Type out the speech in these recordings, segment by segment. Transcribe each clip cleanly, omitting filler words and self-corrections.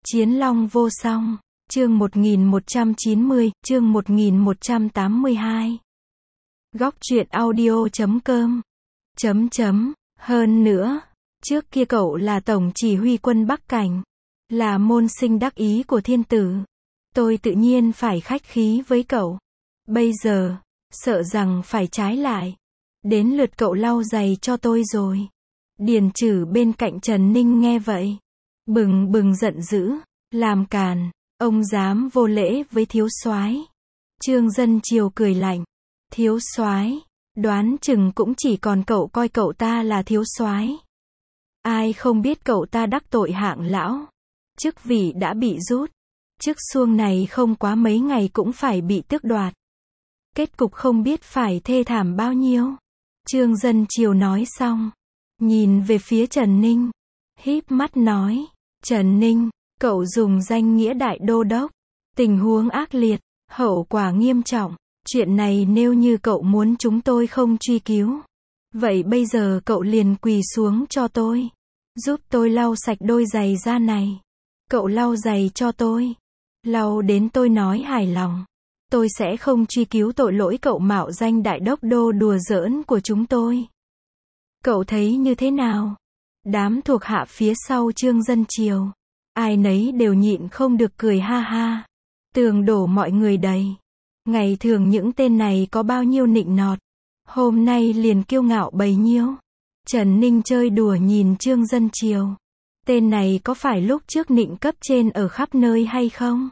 Chiến Long vô song, chương 1190, chương 1182. Góc truyện audio.com. Hơn nữa, trước kia cậu là tổng chỉ huy quân Bắc Cảnh, là môn sinh đắc ý của thiên tử. Tôi tự nhiên phải khách khí với cậu. Bây giờ, sợ rằng phải trái lại. Đến lượt cậu lau giày cho tôi rồi. Điền Trử bên cạnh Trần Ninh nghe vậy, bừng bừng giận dữ, làm càn, ông dám vô lễ với thiếu soái. Trương Dân Triều cười lạnh, thiếu soái, đoán chừng cũng chỉ còn cậu coi cậu ta là thiếu soái. Ai không biết cậu ta đắc tội Hạng lão, chức vị đã bị rút, chức xuông này không quá mấy ngày cũng phải bị tước đoạt. Kết cục không biết phải thê thảm bao nhiêu. Trương Dân Triều nói xong, nhìn về phía Trần Ninh, híp mắt nói, Trần Ninh, cậu dùng danh nghĩa đại đô đốc, tình huống ác liệt, hậu quả nghiêm trọng, chuyện này nếu như cậu muốn chúng tôi không truy cứu, vậy bây giờ cậu liền quỳ xuống cho tôi, giúp tôi lau sạch đôi giày da này. Cậu lau giày cho tôi, lau đến tôi nói hài lòng, tôi sẽ không truy cứu tội lỗi cậu mạo danh đại đốc đô đùa giỡn của chúng tôi. Cậu thấy như thế nào? Đám thuộc hạ phía sau Trương Dân Triều, ai nấy đều nhịn không được cười ha ha. Tường đổ mọi người đầy. Ngày thường những tên này có bao nhiêu nịnh nọt, hôm nay liền kiêu ngạo bấy nhiêu. Trần Ninh chơi đùa nhìn Trương Dân Triều. Tên này có phải lúc trước nịnh cấp trên ở khắp nơi hay không?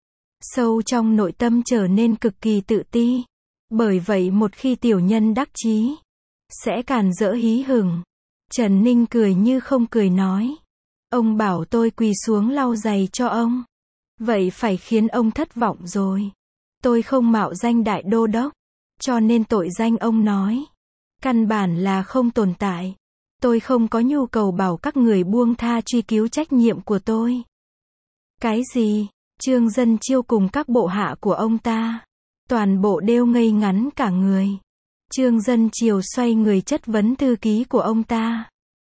Sâu trong nội tâm trở nên cực kỳ tự ti. Bởi vậy một khi tiểu nhân đắc chí, sẽ càn rỡ hí hửng. Trần Ninh cười như không cười nói, ông bảo tôi quỳ xuống lau giày cho ông, vậy phải khiến ông thất vọng rồi. Tôi không mạo danh đại đô đốc, cho nên tội danh ông nói, căn bản là không tồn tại. Tôi không có nhu cầu bảo các người buông tha truy cứu trách nhiệm của tôi. Cái gì? Trương Dân Chiêu cùng các bộ hạ của ông ta, toàn bộ đều ngây ngắn cả người. Trương Dân Triều xoay người chất vấn thư ký của ông ta.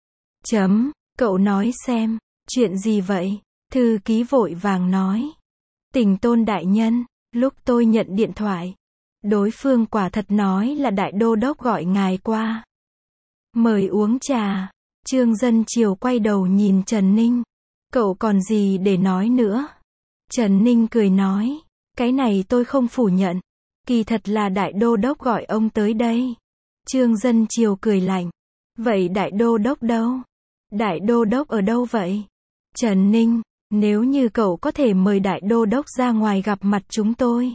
Cậu nói xem, chuyện gì vậy? Thư ký vội vàng nói. Tỉnh Tôn đại nhân, lúc tôi nhận điện thoại, đối phương quả thật nói là đại đô đốc gọi ngài qua, mời uống trà. Trương Dân Triều quay đầu nhìn Trần Ninh. Cậu còn gì để nói nữa? Trần Ninh cười nói, cái này tôi không phủ nhận. Kỳ thật là đại đô đốc gọi ông tới đây. Trương Dân Triều cười lạnh. Vậy đại đô đốc đâu? Đại đô đốc ở đâu vậy? Trần Ninh, nếu như cậu có thể mời đại đô đốc ra ngoài gặp mặt chúng tôi,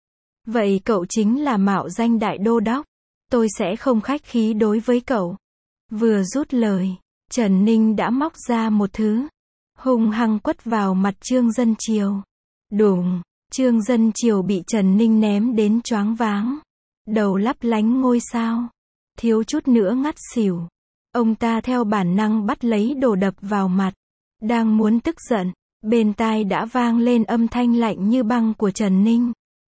vậy cậu chính là mạo danh đại đô đốc. Tôi sẽ không khách khí đối với cậu. Vừa rút lời, Trần Ninh đã móc ra một thứ, hung hăng quất vào mặt Trương Dân Triều. Đùng! Trương Dân Triều bị Trần Ninh ném đến choáng váng, đầu lấp lánh ngôi sao, thiếu chút nữa ngất xỉu. Ông ta theo bản năng bắt lấy đồ đập vào mặt, đang muốn tức giận, bên tai đã vang lên âm thanh lạnh như băng của Trần Ninh.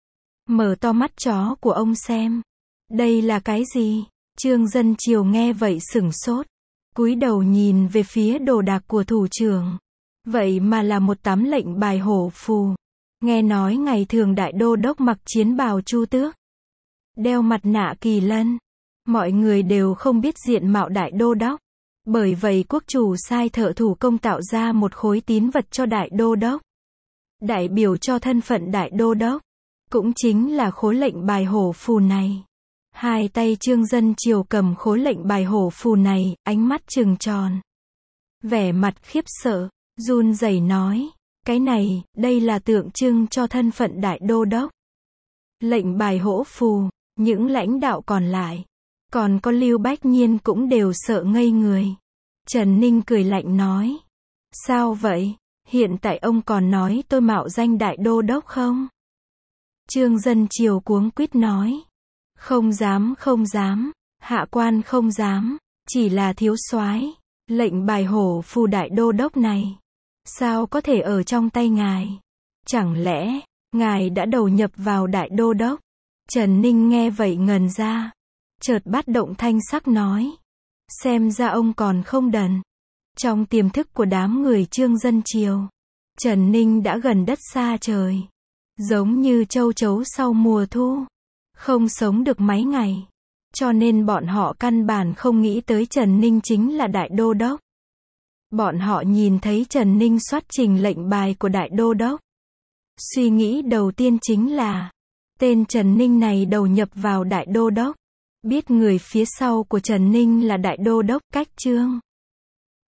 Mở to mắt chó của ông xem. Đây là cái gì? Trương Dân Triều nghe vậy sửng sốt, cúi đầu nhìn về phía đồ đạc của thủ trưởng. Vậy mà là một tấm lệnh bài hổ phù. Nghe nói ngày thường đại đô đốc mặc chiến bào chu tước, đeo mặt nạ kỳ lân, mọi người đều không biết diện mạo đại đô đốc. Bởi vậy quốc chủ sai thợ thủ công tạo ra một khối tín vật cho đại đô đốc, đại biểu cho thân phận đại đô đốc, cũng chính là khối lệnh bài hổ phù này. Hai tay Trương Dân Triều cầm khối lệnh bài hổ phù này, ánh mắt trừng tròn, vẻ mặt khiếp sợ, run rẩy nói, cái này, đây là tượng trưng cho thân phận đại đô đốc. Lệnh bài hổ phù, những lãnh đạo còn lại, còn có Lưu Bách Nhiên cũng đều sợ ngây người. Trần Ninh cười lạnh nói, sao vậy? Hiện tại ông còn nói tôi mạo danh đại đô đốc không? Trương Dân Triều cuống quýt nói, không dám, hạ quan không dám, chỉ là thiếu soái, lệnh bài hổ phù đại đô đốc này, sao có thể ở trong tay ngài? Chẳng lẽ, ngài đã đầu nhập vào đại đô đốc? Trần Ninh nghe vậy ngần ra, chợt bắt động thanh sắc nói, xem ra ông còn không đần. Trong tiềm thức của đám người Trương Dân Triều, Trần Ninh đã gần đất xa trời. Giống như châu chấu sau mùa thu. Không sống được mấy ngày. Cho nên bọn họ căn bản không nghĩ tới Trần Ninh chính là đại đô đốc. Bọn họ nhìn thấy Trần Ninh xuất trình lệnh bài của đại đô đốc. Suy nghĩ đầu tiên chính là, tên Trần Ninh này đầu nhập vào đại đô đốc. Biết người phía sau của Trần Ninh là đại đô đốc Cách Trương.